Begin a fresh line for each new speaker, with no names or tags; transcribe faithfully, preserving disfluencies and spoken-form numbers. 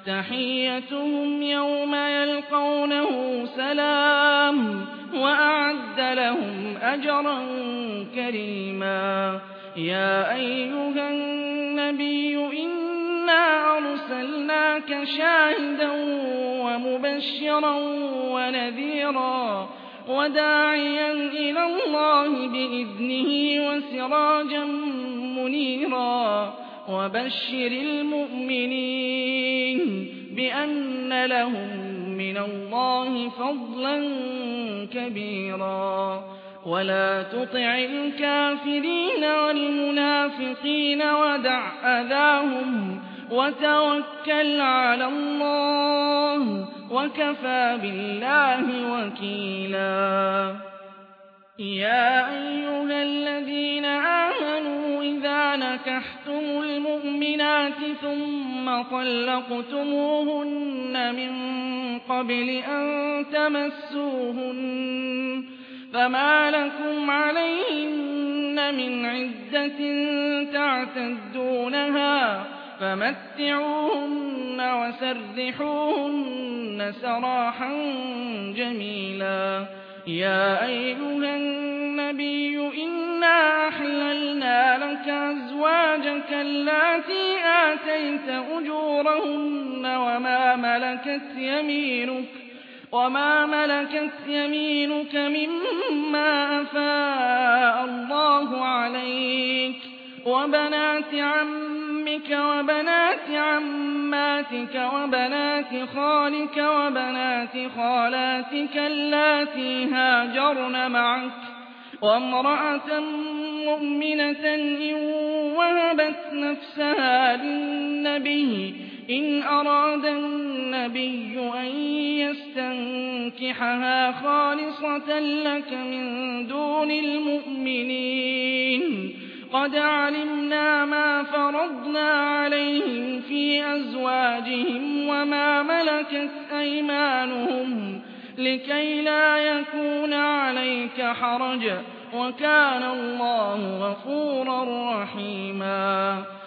تحيتهم يوم يلقونه سلام وأعد لهم أجرا كريما يا أيها النبي إنا أرسلناك شاهدا ومبشرا ونذيرا وداعيا إلى الله بإذنه وسراجا منيرا وبشر المؤمنين بأن لهم من الله فضلا كبيرا ولا تطع الكافرين والمنافقين ودع أذاهم وتوكل على الله وكفى بالله وكيلا يا أيها الذين آمنوا إذا نكحتم المؤمنات ثم طلقتموهن من قبل أن تمسوهن فما لكم عليهن من عدة تعتدونها فمتعوهن وسرحوهن سراحا جميلا يا أيها النبي إنا أحللنا لك أزواجك اللاتي آتيت أجورهن وما ملكت يمينك وما ملكت يمينك مما أفاء الله عليك وبنات عمك وبنات عماتك وبنات خالك وبنات خالاتك اللاتي هاجرن معك وامرأة مؤمنة إن وهبت نفسها للنبي إن أراد النبي أن يستنكحها خالصة لك من دون المؤمنين قد علمنا ما فرضنا عليهم في أزواجهم وما ملكت أيمانهم لكي لا يكون عليك حرج وكان الله غفورا رحيما